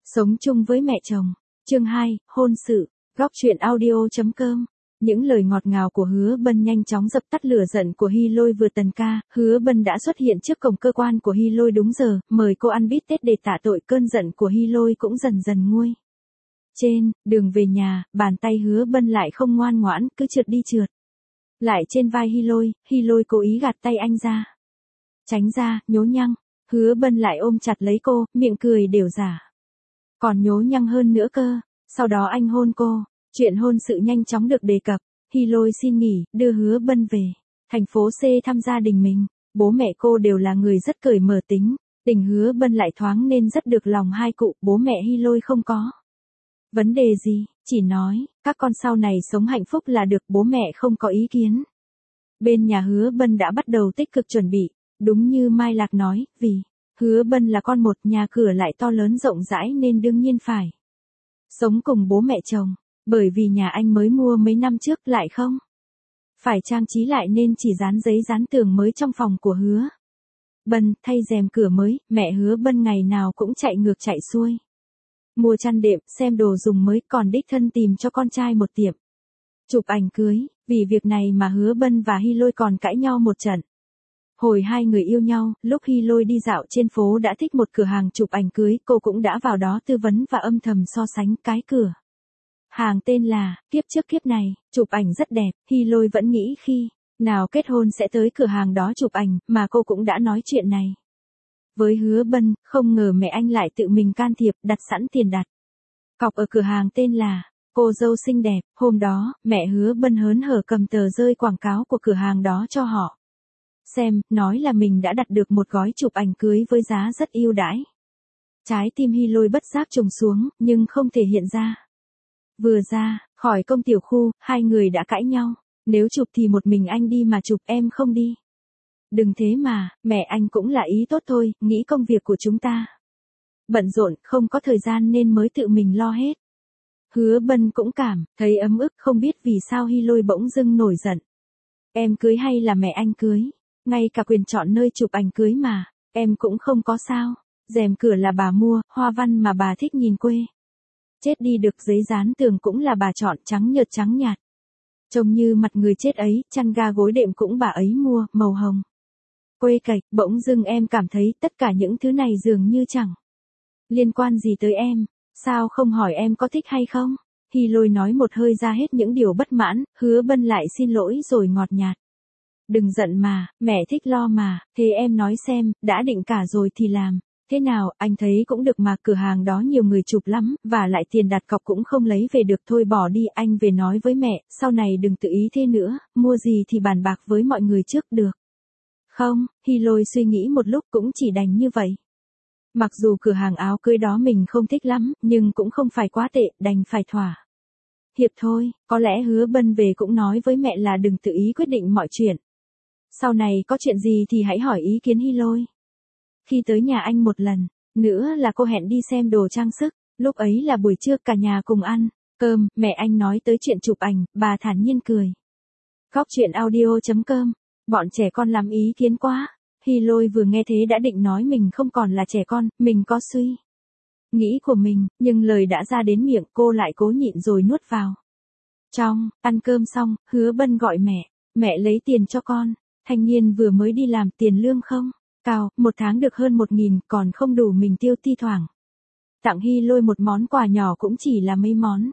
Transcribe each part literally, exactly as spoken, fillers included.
Sống chung với mẹ chồng. Chương hai, hôn sự. Góc truyện audio chấm com. Những lời ngọt ngào của Hứa Bân nhanh chóng dập tắt lửa giận của Hy Lôi vừa tần ca. Hứa Bân đã xuất hiện trước cổng cơ quan của Hy Lôi đúng giờ, mời cô ăn bít tết để tạ tội. Cơn giận của Hy Lôi cũng dần dần nguôi. Trên đường về nhà, bàn tay Hứa Bân lại không ngoan ngoãn, cứ trượt đi trượt lại trên vai Hy Lôi. Hy Lôi cố ý gạt tay anh ra. Tránh ra, nhố nhăng. Hứa Bân lại ôm chặt lấy cô, miệng cười đều giả. Còn nhố nhăng hơn nữa cơ. Sau đó anh hôn cô. Chuyện hôn sự nhanh chóng được đề cập. Hy Lôi xin nghỉ, đưa Hứa Bân về thành phố C thăm gia đình mình. Bố mẹ cô đều là người rất cởi mở tính. Tình Hứa Bân lại thoáng nên rất được lòng hai cụ. Bố mẹ Hy Lôi không có vấn đề gì, chỉ nói, các con sau này sống hạnh phúc là được, bố mẹ không có ý kiến. Bên nhà Hứa Bân đã bắt đầu tích cực chuẩn bị. Đúng như Mai Lạc nói, vì Hứa Bân là con một, nhà cửa lại to lớn rộng rãi nên đương nhiên phải sống cùng bố mẹ chồng. Bởi vì nhà anh mới mua mấy năm trước lại không phải trang trí lại nên chỉ dán giấy dán tường mới trong phòng của Hứa Bân, thay rèm cửa mới. Mẹ Hứa Bân ngày nào cũng chạy ngược chạy xuôi mua chăn đệm, xem đồ dùng mới, còn đích thân tìm cho con trai một tiệm chụp ảnh cưới. Vì việc này mà Hứa Bân và Hy Lôi còn cãi nhau một trận. Hồi hai người yêu nhau, lúc Hy Lôi đi dạo trên phố đã thích một cửa hàng chụp ảnh cưới, cô cũng đã vào đó tư vấn và âm thầm so sánh. Cái cửa hàng tên là Kiếp Trước Kiếp Này, chụp ảnh rất đẹp. Hy Lôi vẫn nghĩ khi nào kết hôn sẽ tới cửa hàng đó chụp ảnh, mà cô cũng đã nói chuyện này với Hứa Bân. Không ngờ mẹ anh lại tự mình can thiệp, đặt sẵn tiền đặt cọc ở cửa hàng tên là Cô Dâu Xinh Đẹp. Hôm đó, mẹ Hứa Bân hớn hở cầm tờ rơi quảng cáo của cửa hàng đó cho họ xem, nói là mình đã đặt được một gói chụp ảnh cưới với giá rất ưu đãi. Trái tim Hy Lôi bất giác trùng xuống, nhưng không thể hiện ra. Vừa ra khỏi công tiểu khu, hai người đã cãi nhau. Nếu chụp thì một mình anh đi mà chụp, em không đi. Đừng thế mà, mẹ anh cũng là ý tốt thôi, nghĩ công việc của chúng ta bận rộn, không có thời gian nên mới tự mình lo hết. Hứa Bân cũng cảm thấy ấm ức, không biết vì sao Hy Lôi bỗng dưng nổi giận. Em cưới hay là mẹ anh cưới? Ngay cả quyền chọn nơi chụp ảnh cưới mà em cũng không có sao. Rèm cửa là bà mua, hoa văn mà bà thích nhìn quê chết đi được, giấy dán tường cũng là bà chọn, trắng nhợt trắng nhạt trông như mặt người chết ấy. Chăn ga gối đệm cũng bà ấy mua, màu hồng quê cạch. Bỗng dưng em cảm thấy tất cả những thứ này dường như chẳng liên quan gì tới em. Sao không hỏi em có thích hay không? Hy Lôi nói một hơi ra hết những điều bất mãn. Hứa Bân lại xin lỗi rồi ngọt nhạt. Đừng giận mà, mẹ thích lo mà, thế em nói xem, đã định cả rồi thì làm thế nào? Anh thấy cũng được mà, cửa hàng đó nhiều người chụp lắm, và lại tiền đặt cọc cũng không lấy về được, thôi bỏ đi. Anh về nói với mẹ, sau này đừng tự ý thế nữa, mua gì thì bàn bạc với mọi người trước được không? Hy Lôi suy nghĩ một lúc cũng chỉ đành như vậy. Mặc dù cửa hàng áo cưới đó mình không thích lắm, nhưng cũng không phải quá tệ, đành phải thỏa hiệp thôi. Có lẽ Hứa Bân về cũng nói với mẹ là đừng tự ý quyết định mọi chuyện. Sau này có chuyện gì thì hãy hỏi ý kiến Hy Lôi. Khi tới nhà anh một lần nữa là cô hẹn đi xem đồ trang sức. Lúc ấy là buổi trưa, cả nhà cùng ăn cơm. Mẹ anh nói tới chuyện chụp ảnh, bà thản nhiên cười. Góc truyện audio chấm com. Bọn trẻ con lắm ý kiến quá. Hy Lôi vừa nghe thế đã định nói mình không còn là trẻ con, mình có suy nghĩ của mình, nhưng lời đã ra đến miệng, cô lại cố nhịn rồi nuốt vào trong. Ăn cơm xong, Hứa Bân gọi mẹ. Mẹ lấy tiền cho con. Thanh niên vừa mới đi làm, tiền lương không cao, một tháng được hơn một nghìn, còn không đủ mình tiêu. Thi thoảng tặng Hy Lôi một món quà nhỏ cũng chỉ là mấy món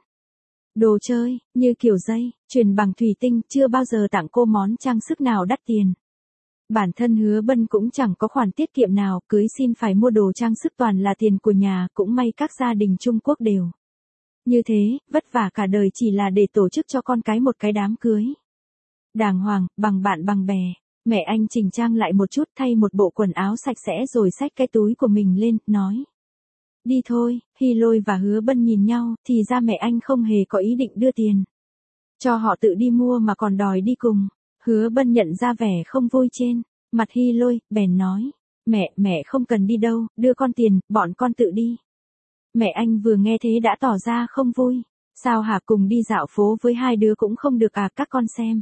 đồ chơi, như kiểu dây chuyền bằng thủy tinh, chưa bao giờ tặng cô món trang sức nào đắt tiền. Bản thân Hứa Bân cũng chẳng có khoản tiết kiệm nào, cưới xin phải mua đồ trang sức toàn là tiền của nhà, cũng may các gia đình Trung Quốc đều như thế, vất vả cả đời chỉ là để tổ chức cho con cái một cái đám cưới đàng hoàng, bằng bạn bằng bè. Mẹ anh chỉnh trang lại một chút, thay một bộ quần áo sạch sẽ rồi xách cái túi của mình lên, nói. Đi thôi. Hy Lôi và Hứa Bân nhìn nhau, thì ra mẹ anh không hề có ý định đưa tiền cho họ tự đi mua mà còn đòi đi cùng. Hứa Bân nhận ra vẻ không vui trên mặt Hy Lôi, bèn nói. Mẹ, mẹ không cần đi đâu, đưa con tiền, bọn con tự đi. Mẹ anh vừa nghe thế đã tỏ ra không vui. Sao hả, cùng đi dạo phố với hai đứa cũng không được à? Các con xem,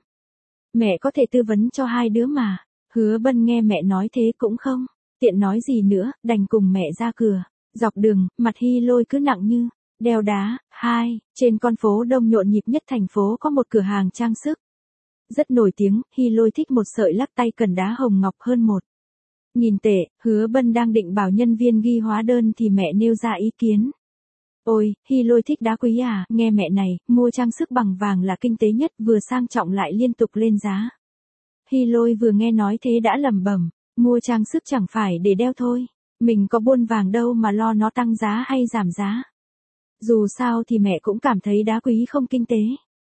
mẹ có thể tư vấn cho hai đứa mà. Hứa Bân nghe mẹ nói thế cũng không tiện nói gì nữa, đành cùng mẹ ra cửa. Dọc đường, mặt Hy Lôi cứ nặng như đeo đá. Hai, trên con phố đông nhộn nhịp nhất thành phố có một cửa hàng trang sức. Rất nổi tiếng, Hy Lôi thích một sợi lắc tay cần đá hồng ngọc hơn một nghìn tệ. Hứa Bân đang định bảo nhân viên ghi hóa đơn thì mẹ nêu ra ý kiến. Ôi, Hy Lôi thích đá quý à, nghe mẹ này, mua trang sức bằng vàng là kinh tế nhất, vừa sang trọng lại liên tục lên giá. Hy Lôi vừa nghe nói thế đã lẩm bẩm, mua trang sức chẳng phải để đeo thôi, mình có buôn vàng đâu mà lo nó tăng giá hay giảm giá. Dù sao thì mẹ cũng cảm thấy đá quý không kinh tế.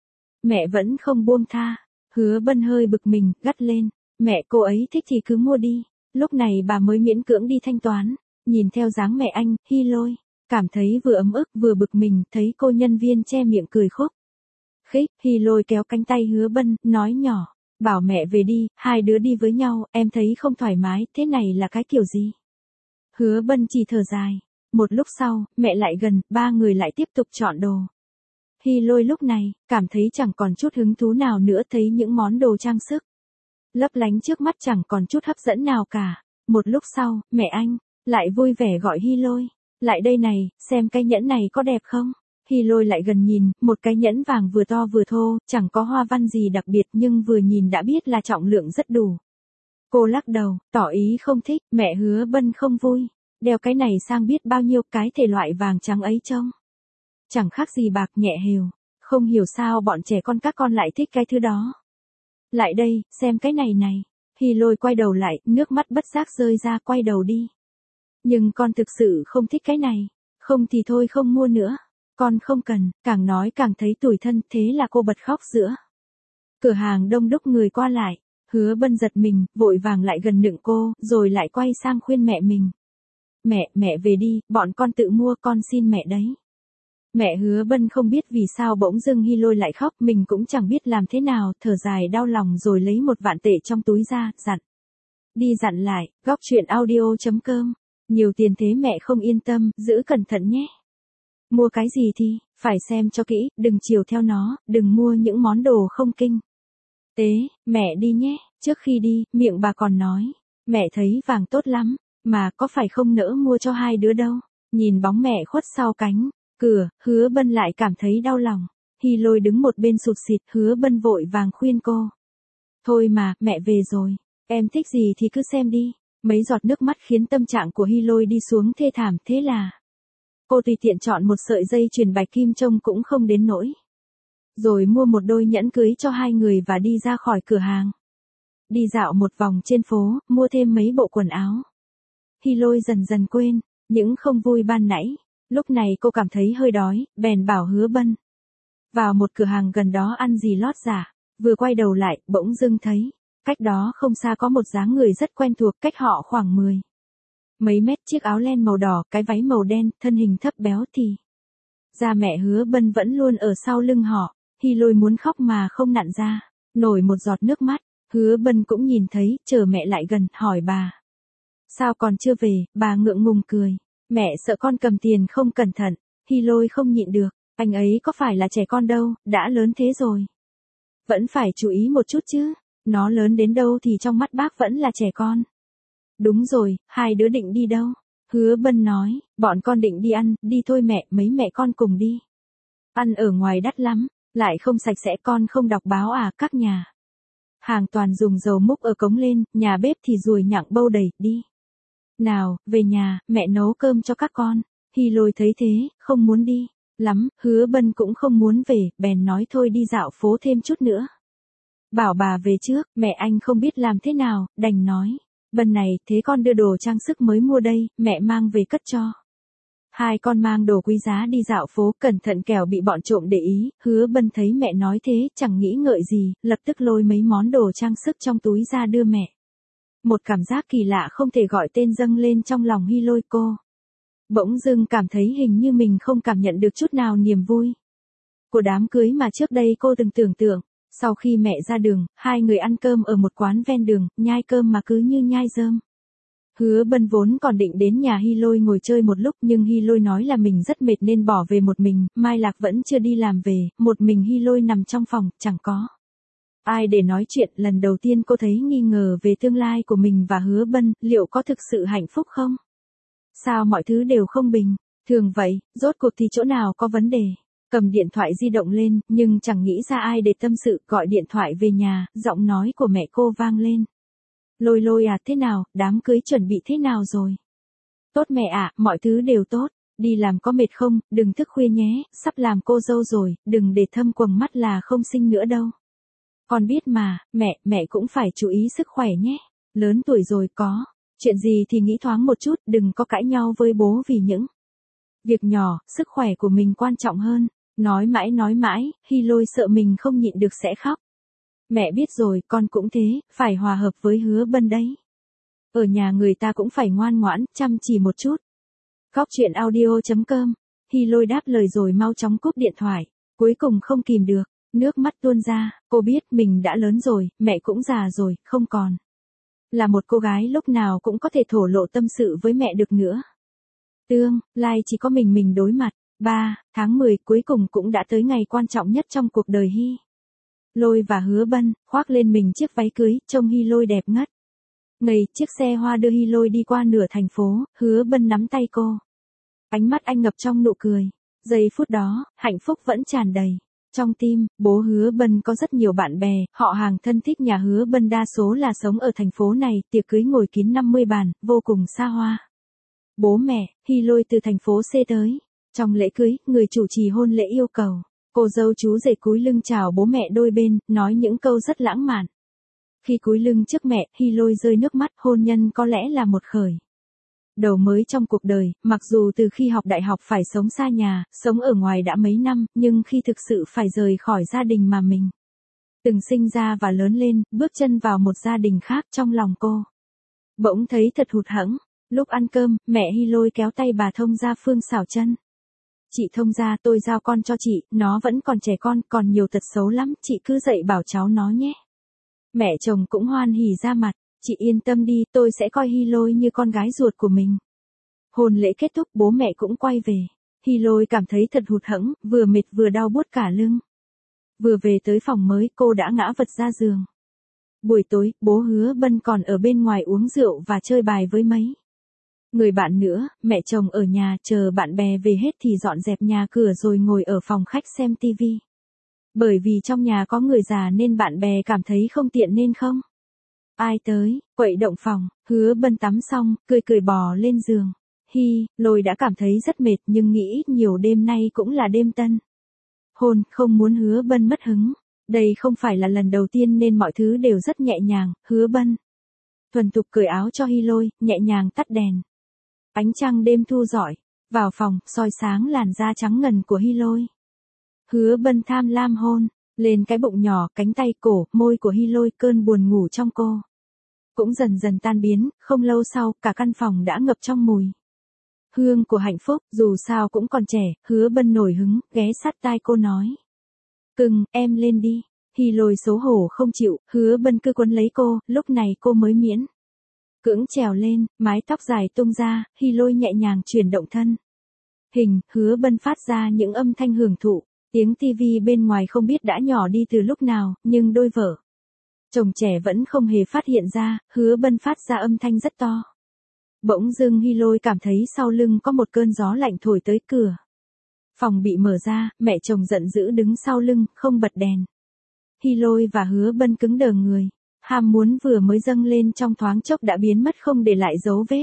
Mẹ vẫn không buông tha. Hứa Bân hơi bực mình, gắt lên, mẹ cô ấy thích thì cứ mua đi. Lúc này bà mới miễn cưỡng đi thanh toán, nhìn theo dáng mẹ anh, Hy Lôi cảm thấy vừa ấm ức vừa bực mình, thấy cô nhân viên che miệng cười khúc khích. Hy Lôi kéo cánh tay Hứa Bân, nói nhỏ, bảo mẹ về đi, hai đứa đi với nhau, em thấy không thoải mái, thế này là cái kiểu gì? Hứa Bân chỉ thở dài. Một lúc sau, mẹ lại gần, ba người lại tiếp tục chọn đồ. Hy Lôi lúc này, cảm thấy chẳng còn chút hứng thú nào nữa, thấy những món đồ trang sức lấp lánh trước mắt chẳng còn chút hấp dẫn nào cả. Một lúc sau, mẹ anh lại vui vẻ gọi Hy Lôi, lại đây này, xem cái nhẫn này có đẹp không? Hy Lôi lại gần nhìn, một cái nhẫn vàng vừa to vừa thô, chẳng có hoa văn gì đặc biệt nhưng vừa nhìn đã biết là trọng lượng rất đủ. Cô lắc đầu, tỏ ý không thích. Mẹ Hứa Bân không vui, đeo cái này sang biết bao nhiêu, cái thể loại vàng trắng ấy trông chẳng khác gì bạc, nhẹ hều. Không hiểu sao bọn trẻ con các con lại thích cái thứ đó. Lại đây, xem cái này này. Hy Lôi quay đầu lại, nước mắt bất giác rơi ra, quay đầu đi. Nhưng con thực sự không thích cái này. Không thì thôi không mua nữa. Con không cần. Càng nói càng thấy tủi thân, thế là cô bật khóc giữa cửa hàng đông đúc người qua lại. Hứa Bân giật mình, vội vàng lại gần nựng cô, rồi lại quay sang khuyên mẹ mình. Mẹ, mẹ về đi, bọn con tự mua, con xin mẹ đấy. Mẹ Hứa Bân không biết vì sao bỗng dưng Hy Lôi lại khóc, mình cũng chẳng biết làm thế nào, thở dài đau lòng rồi lấy một vạn tệ trong túi ra, dặn. Đi dặn lại, góc truyện audio chấm com. Nhiều tiền thế mẹ không yên tâm, giữ cẩn thận nhé. Mua cái gì thì, phải xem cho kỹ, đừng chiều theo nó, đừng mua những món đồ không kinh tế. Mẹ đi nhé. Trước khi đi, miệng bà còn nói, mẹ thấy vàng tốt lắm, mà có phải không nỡ mua cho hai đứa đâu. Nhìn bóng mẹ khuất sau cánh cửa, Hứa Bân lại cảm thấy đau lòng. Hy Lôi đứng một bên sụt sịt, Hứa Bân vội vàng khuyên cô. Thôi mà, mẹ về rồi, em thích gì thì cứ xem đi. Mấy giọt nước mắt khiến tâm trạng của Hy Lôi đi xuống thê thảm, thế là cô tùy tiện chọn một sợi dây chuyền bạch kim trông cũng không đến nỗi. Rồi mua một đôi nhẫn cưới cho hai người và đi ra khỏi cửa hàng. Đi dạo một vòng trên phố, mua thêm mấy bộ quần áo. Hy Lôi dần dần quên những không vui ban nãy. Lúc này cô cảm thấy hơi đói, bèn bảo Hứa Bân vào một cửa hàng gần đó ăn gì lót giả. Vừa quay đầu lại, bỗng dưng thấy cách đó không xa có một dáng người rất quen thuộc, cách họ khoảng mười mấy mét, chiếc áo len màu đỏ, cái váy màu đen, thân hình thấp béo thì ra mẹ Hứa Bân vẫn luôn ở sau lưng họ. Hy Lôi muốn khóc mà không nặn ra nổi một giọt nước mắt. Hứa Bân cũng nhìn thấy, chờ mẹ lại gần, hỏi bà. Sao còn chưa về? Bà ngượng ngùng cười. Mẹ sợ con cầm tiền không cẩn thận. Hy Lôi không nhịn được. Anh ấy có phải là trẻ con đâu, đã lớn thế rồi. Vẫn phải chú ý một chút chứ. Nó lớn đến đâu thì trong mắt bác vẫn là trẻ con. Đúng rồi, hai đứa định đi đâu? Hứa Bân nói, bọn con định đi ăn, đi thôi mẹ, mấy mẹ con cùng đi. Ăn ở ngoài đắt lắm, lại không sạch sẽ, con không đọc báo à, các nhà hàng toàn dùng dầu múc ở cống lên, nhà bếp thì ruồi nhặng bâu đầy, đi. Nào, về nhà, mẹ nấu cơm cho các con. Hy Lôi thấy thế, không muốn đi lắm, Hứa Bân cũng không muốn về, bèn nói thôi đi dạo phố thêm chút nữa. Bảo bà về trước, mẹ anh không biết làm thế nào, đành nói. Bân này, thế con đưa đồ trang sức mới mua đây, mẹ mang về cất cho. Hai con mang đồ quý giá đi dạo phố, cẩn thận kẻo bị bọn trộm để ý. Hứa Bân thấy mẹ nói thế, chẳng nghĩ ngợi gì, lập tức lôi mấy món đồ trang sức trong túi ra đưa mẹ. Một cảm giác kỳ lạ không thể gọi tên dâng lên trong lòng Hy Lôi. Cô bỗng dưng cảm thấy hình như mình không cảm nhận được chút nào niềm vui của đám cưới mà trước đây cô từng tưởng tượng. Sau khi mẹ ra đường, hai người ăn cơm ở một quán ven đường, nhai cơm mà cứ như nhai rơm. Hứa Bân vốn còn định đến nhà Hy Lôi ngồi chơi một lúc, nhưng Hy Lôi nói là mình rất mệt nên bỏ về một mình. Mai Lạc vẫn chưa đi làm về, một mình Hy Lôi nằm trong phòng, chẳng có ai để nói chuyện. Lần đầu tiên cô thấy nghi ngờ về tương lai của mình và Hứa Bân, liệu có thực sự hạnh phúc không? Sao mọi thứ đều không bình, thường vậy, rốt cuộc thì chỗ nào có vấn đề. Cầm điện thoại di động lên, nhưng chẳng nghĩ ra ai để tâm sự, gọi điện thoại về nhà, giọng nói của mẹ cô vang lên. Lôi Lôi à, thế nào, đám cưới chuẩn bị thế nào rồi? Tốt mẹ ạ, mọi thứ đều tốt. Đi làm có mệt không, đừng thức khuya nhé, sắp làm cô dâu rồi, đừng để thâm quầng mắt là không sinh nữa đâu. Con biết mà, mẹ, mẹ cũng phải chú ý sức khỏe nhé. Lớn tuổi rồi có. Chuyện gì thì nghĩ thoáng một chút, đừng có cãi nhau với bố vì những việc nhỏ, sức khỏe của mình quan trọng hơn. Nói mãi nói mãi, Hy Lôi sợ mình không nhịn được sẽ khóc. Mẹ biết rồi, con cũng thế, phải hòa hợp với Hứa Bân đấy. Ở nhà người ta cũng phải ngoan ngoãn, chăm chỉ một chút. Góc chuyện audio chấm com, Hy Lôi đáp lời rồi mau chóng cúp điện thoại. Cuối cùng không kìm được, nước mắt tuôn ra, cô biết mình đã lớn rồi, mẹ cũng già rồi, không còn là một cô gái lúc nào cũng có thể thổ lộ tâm sự với mẹ được nữa. Tương lai chỉ có mình mình đối mặt. ba tháng mười cuối cùng cũng đã tới ngày quan trọng nhất trong cuộc đời Hy Lôi và Hứa Bân, khoác lên mình chiếc váy cưới, trông Hy Lôi đẹp ngất ngây. Chiếc xe hoa đưa Hy Lôi đi qua nửa thành phố, Hứa Bân nắm tay cô. Ánh mắt anh ngập trong nụ cười. Giây phút đó, hạnh phúc vẫn tràn đầy. Trong tim, bố Hứa Bân có rất nhiều bạn bè, họ hàng thân thích nhà Hứa Bân đa số là sống ở thành phố này, tiệc cưới ngồi kín năm mươi bàn, vô cùng xa hoa. Bố mẹ, Hy Lôi từ thành phố C tới. Trong lễ cưới, người chủ trì hôn lễ yêu cầu cô dâu chú rể cúi lưng chào bố mẹ đôi bên, nói những câu rất lãng mạn. Khi cúi lưng trước mẹ, Hy Lôi rơi nước mắt, hôn nhân có lẽ là một khởi đầu mới trong cuộc đời, mặc dù từ khi học đại học phải sống xa nhà, sống ở ngoài đã mấy năm, nhưng khi thực sự phải rời khỏi gia đình mà mình từng sinh ra và lớn lên, bước chân vào một gia đình khác, trong lòng cô bỗng thấy thật hụt hẫng. Lúc ăn cơm, mẹ Hy Lôi kéo tay bà Thông Gia Phương xảo chân. Chị Thông Gia, tôi giao con cho chị, nó vẫn còn trẻ con, còn nhiều tật xấu lắm, chị cứ dạy bảo cháu nó nhé. Mẹ chồng cũng hoan hỉ ra mặt, chị yên tâm đi, tôi sẽ coi Hy Lôi như con gái ruột của mình. Hôn lễ kết thúc, bố mẹ cũng quay về. Hy Lôi cảm thấy thật hụt hẫng, vừa mệt vừa đau buốt cả lưng. Vừa về tới phòng mới, cô đã ngã vật ra giường. Buổi tối, bố Hứa Bân còn ở bên ngoài uống rượu và chơi bài với mấy người bạn nữa, mẹ chồng ở nhà chờ bạn bè về hết thì dọn dẹp nhà cửa rồi ngồi ở phòng khách xem tivi. Bởi vì trong nhà có người già nên bạn bè cảm thấy không tiện nên không ai tới, quậy động phòng. Hứa Bân tắm xong, cười cười bò lên giường. Hy Lôi đã cảm thấy rất mệt nhưng nghĩ ít nhiều đêm nay cũng là đêm tân hôn, không muốn Hứa Bân mất hứng. Đây không phải là lần đầu tiên nên mọi thứ đều rất nhẹ nhàng. Hứa Bân thuần thục cởi áo cho Hy Lôi, nhẹ nhàng tắt đèn. Ánh trăng đêm thu rọi vào phòng, soi sáng làn da trắng ngần của Hy Lôi. Hứa Bân tham lam hôn lên cái bụng nhỏ, cánh tay, cổ, môi của Hy Lôi. Cơn buồn ngủ trong cô cũng dần dần tan biến, không lâu sau, cả căn phòng đã ngập trong mùi hương của hạnh phúc. Dù sao cũng còn trẻ, Hứa Bân nổi hứng, ghé sát tai cô nói. Cưng, em lên đi. Hy Lôi xấu hổ không chịu, Hứa Bân cứ quấn lấy cô, lúc này cô mới miễn cưỡng trèo lên, mái tóc dài tung ra, Hy Lôi nhẹ nhàng chuyển động thân hình, Hứa Bân phát ra những âm thanh hưởng thụ. Tiếng tivi bên ngoài không biết đã nhỏ đi từ lúc nào, nhưng đôi vợ chồng trẻ vẫn không hề phát hiện ra. Hứa Bân phát ra âm thanh rất to. Bỗng dưng Hy Lôi cảm thấy sau lưng có một cơn gió lạnh thổi tới. Cửa phòng bị mở ra, mẹ chồng giận dữ đứng sau lưng, không bật đèn. Hy Lôi và Hứa Bân cứng đờ người. Ham muốn vừa mới dâng lên trong thoáng chốc đã biến mất không để lại dấu vết.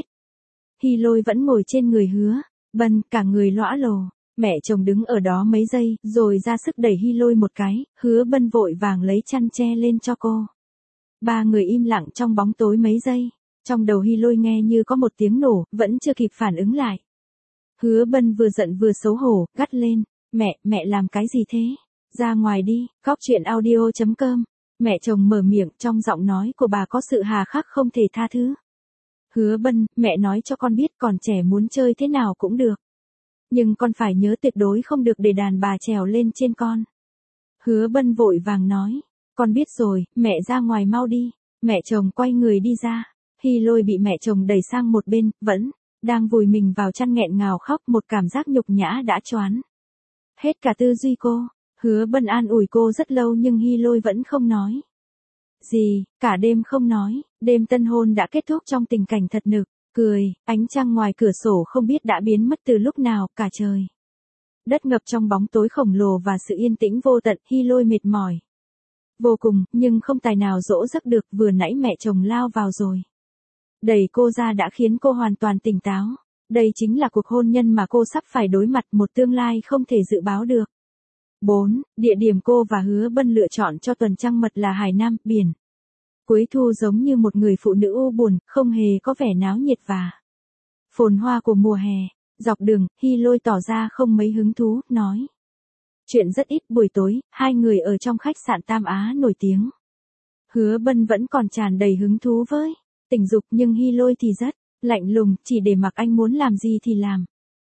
Hy Lôi vẫn ngồi trên người Hứa Bân, cả người lõa lồ. Mẹ chồng đứng ở đó mấy giây, rồi ra sức đẩy Hy Lôi một cái. Hứa Bân vội vàng lấy chăn che lên cho cô. Ba người im lặng trong bóng tối mấy giây. Trong đầu Hy Lôi nghe như có một tiếng nổ, vẫn chưa kịp phản ứng lại. Hứa Bân vừa giận vừa xấu hổ, gắt lên. Mẹ, mẹ làm cái gì thế? Ra ngoài đi. Góc chuyện audio chấm com. Mẹ chồng mở miệng, trong giọng nói của bà có sự hà khắc không thể tha thứ. Hứa Bân, mẹ nói cho con biết, còn trẻ muốn chơi thế nào cũng được. Nhưng con phải nhớ tuyệt đối không được để đàn bà trèo lên trên con. Hứa Bân vội vàng nói. Con biết rồi, mẹ ra ngoài mau đi. Mẹ chồng quay người đi ra. Hy Lôi bị mẹ chồng đẩy sang một bên, vẫn đang vùi mình vào chăn nghẹn ngào khóc, một cảm giác nhục nhã đã choán hết cả tư duy cô. Hứa Bân an ủi cô rất lâu nhưng Hy Lôi vẫn không nói gì, cả đêm không nói. Đêm tân hôn đã kết thúc trong tình cảnh thật nực cười, ánh trăng ngoài cửa sổ không biết đã biến mất từ lúc nào, cả trời đất ngập trong bóng tối khổng lồ và sự yên tĩnh vô tận. Hy Lôi mệt mỏi vô cùng, nhưng không tài nào dỗ giấc được, vừa nãy mẹ chồng lao vào rồi đẩy cô ra đã khiến cô hoàn toàn tỉnh táo. Đây chính là cuộc hôn nhân mà cô sắp phải đối mặt, một tương lai không thể dự báo được. bốn. Địa điểm cô và Hứa Bân lựa chọn cho tuần trăng mật là Hải Nam, biển. Cuối thu giống như một người phụ nữ u buồn, không hề có vẻ náo nhiệt và phồn hoa của mùa hè. Dọc đường, Hy Lôi tỏ ra không mấy hứng thú, nói chuyện rất ít. Buổi tối, hai người ở trong khách sạn Tam Á nổi tiếng. Hứa Bân vẫn còn tràn đầy hứng thú với tình dục, nhưng Hy Lôi thì rất lạnh lùng, chỉ để mặc anh muốn làm gì thì làm.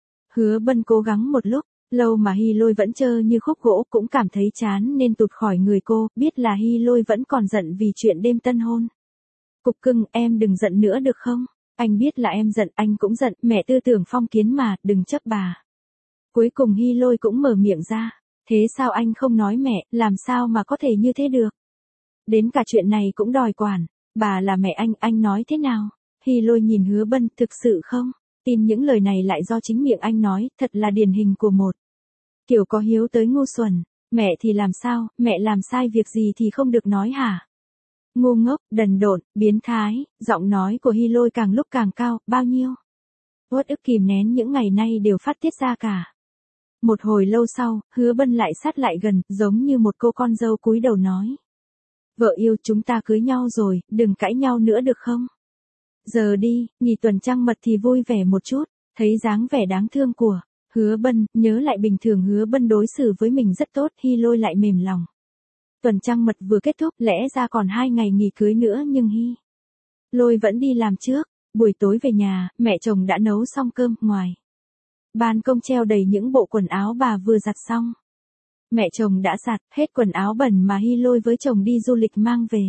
Hứa Bân cố gắng một lúc lâu mà Hy Lôi vẫn trơ như khúc gỗ, cũng cảm thấy chán nên tụt khỏi người cô, biết là Hy Lôi vẫn còn giận vì chuyện đêm tân hôn. Cục cưng, em đừng giận nữa được không? Anh biết là em giận, anh cũng giận, mẹ tư tưởng phong kiến mà, đừng chấp bà. Cuối cùng Hy Lôi cũng mở miệng ra, thế sao anh không nói mẹ, làm sao mà có thể như thế được? Đến cả chuyện này cũng đòi quản, bà là mẹ anh, anh nói thế nào? Hy Lôi nhìn Hứa Bân, thực sự không tin những lời này lại do chính miệng anh nói, thật là điển hình của một kiểu có hiếu tới ngu xuẩn. Mẹ thì làm sao, mẹ làm sai việc gì thì không được nói hả? Ngu ngốc, đần độn, biến thái. Giọng nói của Hy Lôi càng lúc càng cao, bao nhiêu uất ức kìm nén những ngày nay đều phát tiết ra cả. Một hồi lâu sau, Hứa Bân lại sát lại gần, giống như một cô con dâu cúi đầu nói. Vợ yêu, chúng ta cưới nhau rồi, đừng cãi nhau nữa được không? Giờ đi, nghỉ tuần trăng mật thì vui vẻ một chút. Thấy dáng vẻ đáng thương của Hứa Bân, nhớ lại bình thường Hứa Bân đối xử với mình rất tốt, Hy Lôi lại mềm lòng. Tuần trăng mật vừa kết thúc, lẽ ra còn hai ngày nghỉ cưới nữa nhưng Hy Lôi vẫn đi làm trước. Buổi tối về nhà, mẹ chồng đã nấu xong cơm, ngoài ban công treo đầy những bộ quần áo bà vừa giặt xong. Mẹ chồng đã giặt hết quần áo bẩn mà Hy Lôi với chồng đi du lịch mang về.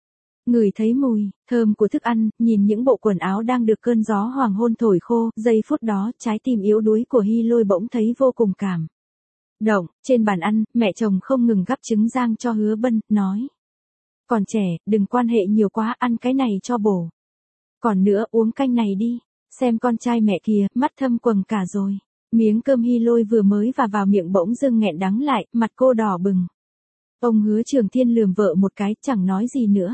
Ngửi thấy mùi thơm của thức ăn, nhìn những bộ quần áo đang được cơn gió hoàng hôn thổi khô, giây phút đó, trái tim yếu đuối của Hy Lôi bỗng thấy vô cùng cảm động. Trên bàn ăn, mẹ chồng không ngừng gắp trứng rang cho Hứa Bân, nói: "Còn trẻ, đừng quan hệ nhiều quá, ăn cái này cho bổ. Còn nữa, uống canh này đi, xem con trai mẹ kìa, mắt thâm quầng cả rồi." Miếng cơm Hy Lôi vừa mới và vào miệng bỗng dưng nghẹn đắng lại, mặt cô đỏ bừng. Ông Hứa Trường Thiên lườm vợ một cái, chẳng nói gì nữa.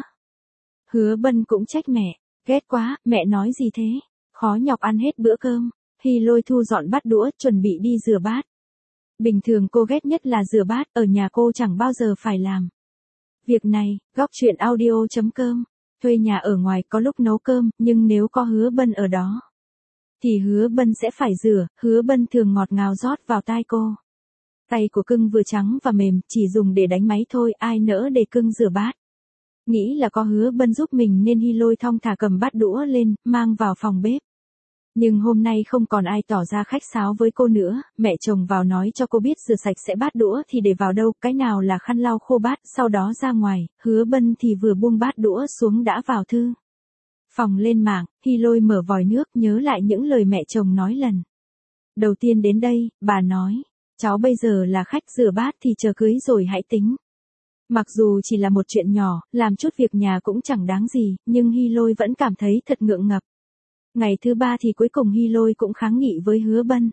Hứa Bân cũng trách mẹ, ghét quá, mẹ nói gì thế? Khó nhọc ăn hết bữa cơm. Hy Lôi thu dọn bát đũa, chuẩn bị đi rửa bát. Bình thường cô ghét nhất là rửa bát, ở nhà cô chẳng bao giờ phải làm việc này. Góc truyện audio chấm com. Thuê nhà ở ngoài có lúc nấu cơm, nhưng nếu có Hứa Bân ở đó thì Hứa Bân sẽ phải rửa. Hứa Bân thường ngọt ngào rót vào tai cô. Tay của cưng vừa trắng và mềm, chỉ dùng để đánh máy thôi, ai nỡ để cưng rửa bát. Nghĩ là có Hứa Bân giúp mình nên Hy Lôi thong thả cầm bát đũa lên, mang vào phòng bếp. Nhưng hôm nay không còn ai tỏ ra khách sáo với cô nữa, mẹ chồng vào nói cho cô biết rửa sạch sẽ bát đũa thì để vào đâu, cái nào là khăn lau khô bát, sau đó ra ngoài. Hứa Bân thì vừa buông bát đũa xuống đã vào thư phòng lên mạng. Hy Lôi mở vòi nước, nhớ lại những lời mẹ chồng nói lần đầu tiên đến đây. Bà nói, cháu bây giờ là khách, rửa bát thì chờ cưới rồi hãy tính. Mặc dù chỉ là một chuyện nhỏ, làm chút việc nhà cũng chẳng đáng gì, nhưng Hy Lôi vẫn cảm thấy thật ngượng ngập. Ngày thứ ba thì cuối cùng Hy Lôi cũng kháng nghị với Hứa Bân.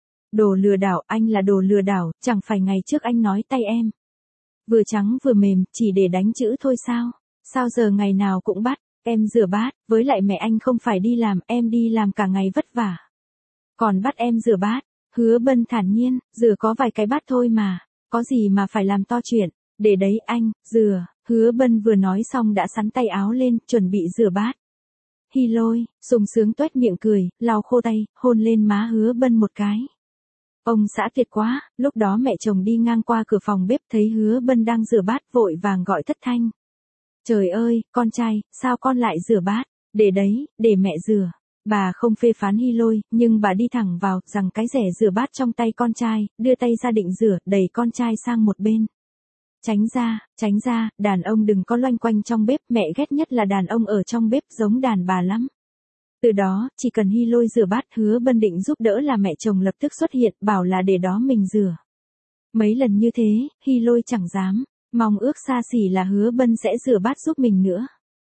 Đồ lừa đảo, anh là đồ lừa đảo, chẳng phải ngày trước anh nói tay em vừa trắng vừa mềm, chỉ để đánh chữ thôi sao? Sao giờ ngày nào cũng bắt em rửa bát, với lại mẹ anh không phải đi làm, em đi làm cả ngày vất vả. Còn bắt em rửa bát. Hứa Bân thản nhiên, rửa có vài cái bát thôi mà, có gì mà phải làm to chuyện. Để đấy anh, rửa. Hứa Bân vừa nói xong đã xắn tay áo lên, chuẩn bị rửa bát. Hy Lôi, sung sướng tuét miệng cười, lau khô tay, hôn lên má Hứa Bân một cái. Ông xã tuyệt quá. Lúc đó mẹ chồng đi ngang qua cửa phòng bếp thấy Hứa Bân đang rửa bát, vội vàng gọi thất thanh. Trời ơi, con trai, sao con lại rửa bát? Để đấy, để mẹ rửa. Bà không phê phán Hy Lôi, nhưng bà đi thẳng vào, rằng cái rẻ rửa bát trong tay con trai, đưa tay ra định rửa, đẩy con trai sang một bên. Tránh ra, tránh ra, đàn ông đừng có loanh quanh trong bếp, mẹ ghét nhất là đàn ông ở trong bếp, giống đàn bà lắm. Từ đó, chỉ cần Hy Lôi rửa bát, Hứa Bân định giúp đỡ là mẹ chồng lập tức xuất hiện, bảo là để đó mình rửa. Mấy lần như thế, Hy Lôi chẳng dám mong ước xa xỉ là Hứa Bân sẽ rửa bát giúp mình nữa.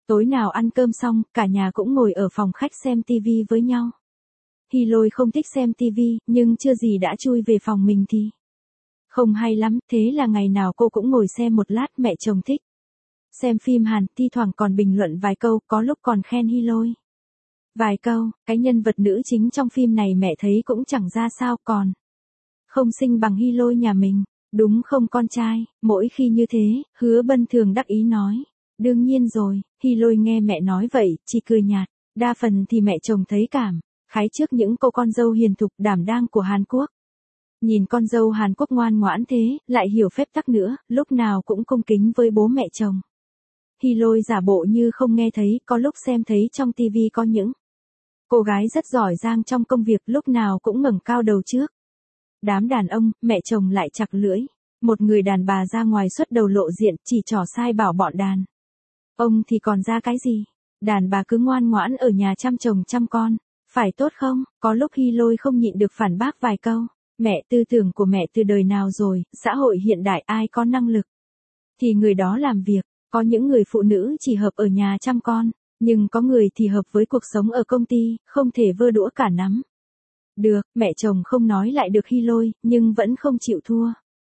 Tối nào ăn cơm xong, cả nhà cũng ngồi ở phòng khách xem tivi với nhau. Hy Lôi không thích xem tivi, nhưng chưa gì đã chui về phòng mình thì không hay lắm, thế là ngày nào cô cũng ngồi xem một lát. Mẹ chồng thích xem phim Hàn, thi thoảng còn bình luận vài câu, có lúc còn khen Hy Lôi vài câu. Cái nhân vật nữ chính trong phim này mẹ thấy cũng chẳng ra sao, còn không xinh bằng Hy Lôi nhà mình, đúng không con trai? Mỗi khi như thế, Hứa Bân thường đắc ý nói. Đương nhiên rồi. Hy Lôi nghe mẹ nói vậy, chỉ cười nhạt. Đa phần thì mẹ chồng thấy cảm khái trước những cô con dâu hiền thục đảm đang của Hàn Quốc. Nhìn con dâu Hàn Quốc ngoan ngoãn thế, lại hiểu phép tắc nữa, lúc nào cũng cung kính với bố mẹ chồng. Hy Lôi giả bộ như không nghe thấy, có lúc xem thấy trong tivi có những cô gái rất giỏi giang trong công việc, lúc nào cũng ngẩng cao đầu trước đám đàn ông. Mẹ chồng lại chặt lưỡi. Một người đàn bà ra ngoài xuất đầu lộ diện, chỉ trỏ sai bảo bọn đàn ông thì còn ra cái gì. Đàn bà cứ ngoan ngoãn ở nhà chăm chồng chăm con, phải tốt không? Có lúc Hy Lôi không nhịn được phản bác vài câu. Mẹ, tư tưởng của mẹ từ đời nào rồi? Xã hội hiện đại ai có năng lực thì người đó làm việc. Có những người phụ nữ chỉ hợp ở nhà chăm con, nhưng có người thì hợp với cuộc sống ở công ty, không thể vơ đũa cả nắm. Được, mẹ chồng không nói lại được Hy Lôi, nhưng vẫn không chịu thua.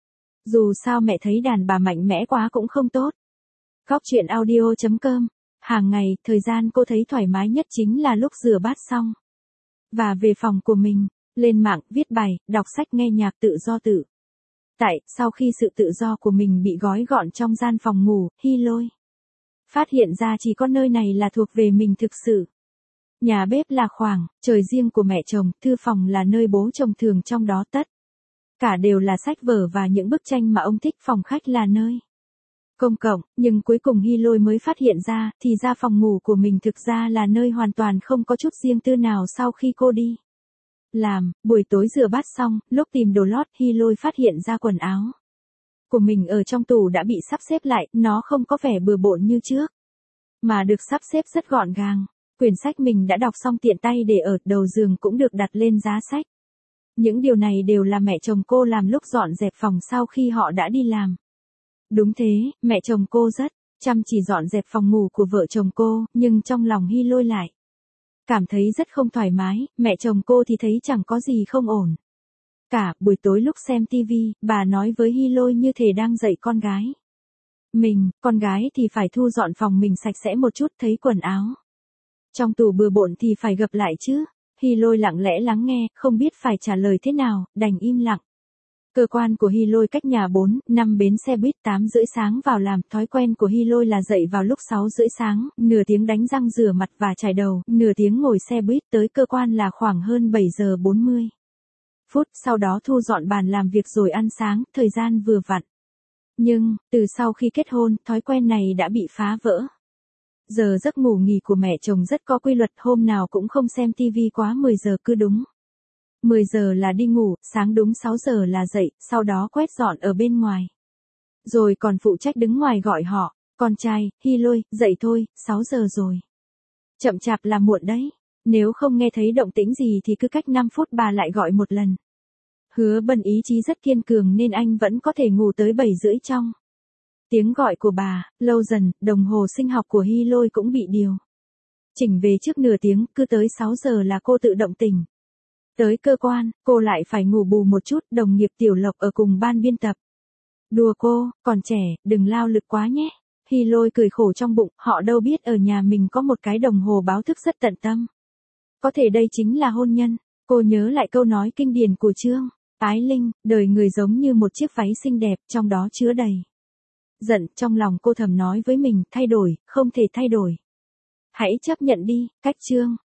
Dù sao mẹ thấy đàn bà mạnh mẽ quá cũng không tốt. Góc chuyện audio chấm com. Hàng ngày, thời gian cô thấy thoải mái nhất chính là lúc rửa bát xong và về phòng của mình, lên mạng, viết bài, đọc sách, nghe nhạc, tự do tự tại. Sau khi sự tự do của mình bị gói gọn trong gian phòng ngủ, Hy Lôi phát hiện ra chỉ có nơi này là thuộc về mình thực sự. Nhà bếp là khoảng trời riêng của mẹ chồng, thư phòng là nơi bố chồng thường, trong đó tất cả đều là sách vở và những bức tranh mà ông thích. Phòng khách là nơi công cộng, nhưng cuối cùng Hy Lôi mới phát hiện ra, thì ra phòng ngủ của mình thực ra là nơi hoàn toàn không có chút riêng tư nào. Sau khi cô đi làm, buổi tối rửa bát xong, lúc tìm đồ lót, Hy Lôi phát hiện ra quần áo của mình ở trong tủ đã bị sắp xếp lại, nó không có vẻ bừa bộn như trước, mà được sắp xếp rất gọn gàng. Quyển sách mình đã đọc xong tiện tay để ở đầu giường cũng được đặt lên giá sách. Những điều này đều là mẹ chồng cô làm lúc dọn dẹp phòng sau khi họ đã đi làm. Đúng thế, mẹ chồng cô rất chăm chỉ dọn dẹp phòng ngủ của vợ chồng cô, nhưng trong lòng Hy Lôi lại cảm thấy rất không thoải mái. Mẹ chồng cô thì thấy chẳng có gì không ổn cả. Buổi tối lúc xem tivi, bà nói với Hy Lôi như thể đang dạy con gái mình, con gái thì phải thu dọn phòng mình sạch sẽ một chút, thấy quần áo trong tủ bừa bộn thì phải gập lại chứ. Hy Lôi lặng lẽ lắng nghe, không biết phải trả lời thế nào, đành im lặng. Cơ quan của Hy Lôi cách nhà bốn, năm bến xe buýt. Tám rưỡi sáng vào làm, thói quen của Hy Lôi là dậy vào lúc sáu rưỡi sáng, nửa tiếng đánh răng rửa mặt và chải đầu, nửa tiếng ngồi xe buýt tới cơ quan là khoảng hơn bảy giờ bốn mươi phút, sau đó thu dọn bàn làm việc rồi ăn sáng, thời gian vừa vặn. Nhưng, từ sau khi kết hôn, thói quen này đã bị phá vỡ. Giờ giấc ngủ nghỉ của mẹ chồng rất có quy luật, hôm nào cũng không xem tivi quá mười giờ, cứ đúng mười giờ là đi ngủ, sáng đúng sáu giờ là dậy, sau đó quét dọn ở bên ngoài. Rồi còn phụ trách đứng ngoài gọi họ, con trai, Hy Lôi, dậy thôi, sáu giờ rồi. Chậm chạp là muộn đấy. Nếu không nghe thấy động tĩnh gì thì cứ cách năm phút bà lại gọi một lần. Hứa Bân ý chí rất kiên cường nên anh vẫn có thể ngủ tới bảy rưỡi trong tiếng gọi của bà. Lâu dần, đồng hồ sinh học của Hy Lôi cũng bị điều chỉnh về trước nửa tiếng, cứ tới sáu giờ là cô tự động tỉnh. Tới cơ quan, cô lại phải ngủ bù một chút. Đồng nghiệp Tiểu Lộc ở cùng ban biên tập đùa cô, còn trẻ, đừng lao lực quá nhé. Hy Lôi cười khổ trong bụng, họ đâu biết ở nhà mình có một cái đồng hồ báo thức rất tận tâm. Có thể đây chính là hôn nhân. Cô nhớ lại câu nói kinh điển của Trương Ái Linh, đời người giống như một chiếc váy xinh đẹp, trong đó chứa đầy giận. Trong lòng cô thầm nói với mình, thay đổi, không thể thay đổi. Hãy chấp nhận đi, cách Trương